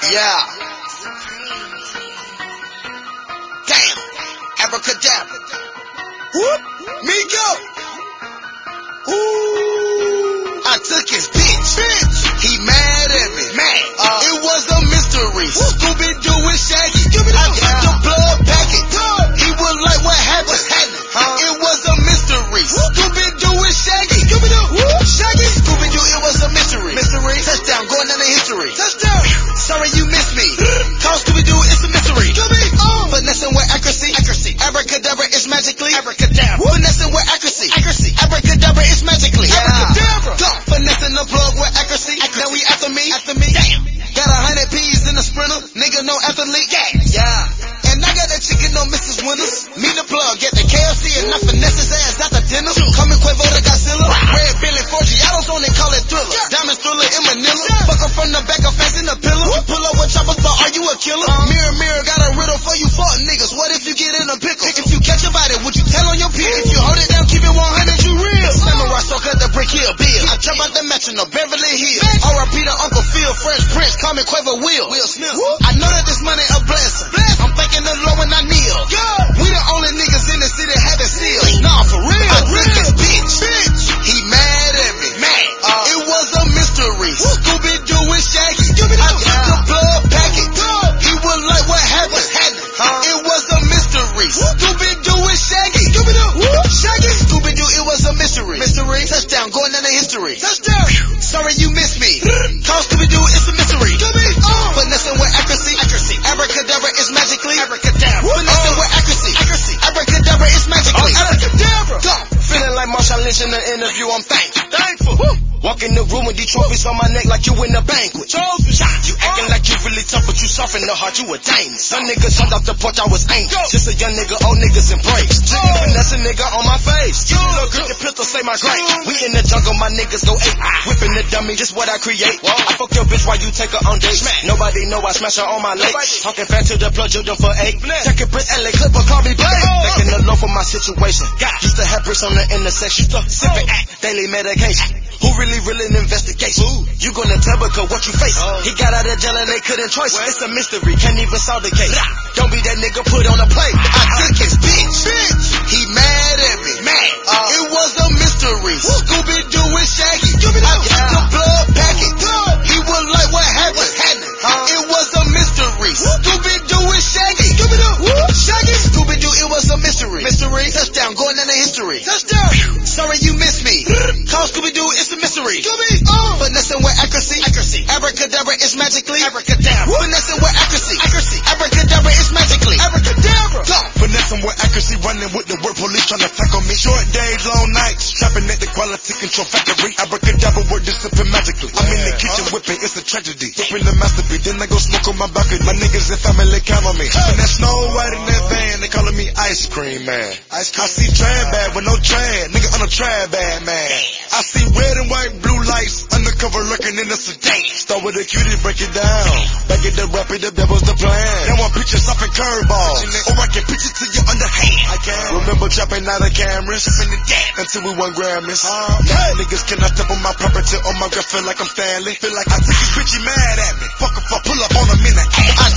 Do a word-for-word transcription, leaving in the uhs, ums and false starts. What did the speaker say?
Yeah. Damn. Abracadabra. Whoop. Me go. Ooh. I took his bitch. Bitch. He mad at me. Mad. Uh, it was a mystery. Scooby-Doo and Shaggy. I got the blood packet. He was like, what happened? What's happening? Huh? It was a mystery. Scooby-Doo and Shaggy. Scooby-Doo. Shaggy. Scooby-Doo, it was a mystery. Mystery. Touchdown, going down the history. Touchdown. Sorry you missed me. Call Scooby-Doo, it's a mystery. Scooby. Oh. Finessing with accuracy. Accuracy. Abracadabra is magically. Abracadabra. Finessing with accuracy. Accuracy. Abracadabra is magically. Yeah. Abracadabra. Go. Finessing the plug with accuracy. accuracy. Now we after me. After me. Damn. Got a hundred P's in a sprinter. Nigga, no athlete. Yeah. Yeah. And I got that chicken on Missus Winters. Me the plug. Get the K F C and I finesse his ass out the dinner. Coming Quavo to Godzilla. Red Billy Forgiatos on it, call it Thriller. Yeah. Diamond Thriller in Manila. Yeah. Fuck her from the back of fast in the pillow. You pull up with choppers, but are you a killer? Uh, mirror, mirror, got a riddle for you fuck niggas. What if you get in a pickle? If you catch a body, would you tell on your peers? If you hold it down, keep it one hundred, you real. Samurai so cut the brick hill bill. I jump out the mansion of Beverly Hills. R I P to Uncle Phil, Fresh Prince, call me Quavo Will. Will Smith. Woo. I know that this money a blessing. Bless. I'm thinking the Lord when I kneel. Yeah. We the only niggas in the city having seals. Nah, for real. I took his bitch. bitch. He mad at me. Mad. Uh, it was a mystery. Scooby-Doo and Shaggy. Scooby-Doo. I got the blood packet. Blood. He was like, what happened? What's happening? Huh? It was a mystery. Scooby-Doo and Shaggy. Scooby-Doo. Shaggy. Scooby-Doo, it was a mystery. Mystery. Touchdown, going down the history. Touchdown. Sorry you missed me. Call Scooby-Doo, it's a mystery. Scooby. Oh. Finessing with accuracy. Accuracy. Abracadabra is magically. Abracadabra. Finessing with accuracy. Accuracy. Abracadabra is magically. Oh, abracadabra. Go. Feeling like Marshawn Lynch in the interview, I'm thankful. Thankful. Woo. Walk in the room with these trophies on my neck like you in a banquet. Trophies. You acting like you really tough, but you soft in the heart, you a dame. Some niggas jumped off the porch, I was angry. Just a young nigga, old niggas embrace. Chicken finesse a nigga on my face. You look grip the pistol, say my grace. We in the jungle, my niggas go eight. Whipping the dummy, just what I create. I fuck your bitch while you take her on dates. Nobody know I smash her on my leg. Talking fat to the plug, you done for eight. Second Prince L A Clipper, call me Blade. Thinking the low for my situation. Used to have bricks on the intersection. Sipping daily medication. Who really, really an investigation? Ooh. You gonna tell because what you face. Oh. He got out of jail and they couldn't trace. It's a mystery, can't even solve the case. Nah. Don't be that nigga put on a plate. I took his bitch. bitch. He mad at me. Mad. Uh, it was a mystery. Scooby-Doo and Shaggy. Scooby-Doo. I got the blood packet. Blood. He was like, what happened? What's happening? Huh? It was a mystery. Scooby-Doo and Shaggy. Scooby-Doo. Shaggy. Scooby-Doo, it was a mystery. Mystery. Touchdown, going down the history. Touchdown. Sorry you missed me. Call Scooby-Doo, it's a mystery. Scooby. Oh. Finessing with accuracy. Accuracy. Abracadabra is magically. Abracadabra. Finessing with accuracy. Accuracy. Abracadabra is magically. Abracadabra. Go. Finessing with accuracy, running with the word police trying to tackle me. Short days, long nights, trapping at the quality control factory. Abracadabra work discipline magically. I'm in the kitchen whipping, it's a tragedy. Whipping the masterpiece, then I go smoke on my balcony. My niggas and family count on me. When that Snow White in that van, they calling me Ice Cream Man. Ice cream. I see trad bag with no trad, nigga on a trad bag man. I see red and white, blue lights, undercover lurking in the sedan. Start with a cutie, break it down. Back at the rapid, the devil's the plan. They want pictures off in curveballs, or I can pitch it to you underhand. I can. Remember trapping out of cameras, in the dead until we won Grammys. Uh, now niggas cannot step on my property, on my girl feel like I'm Stanley. Feel like I took his bitch, he mad at me. Fuck if I pull up on him in the ass. I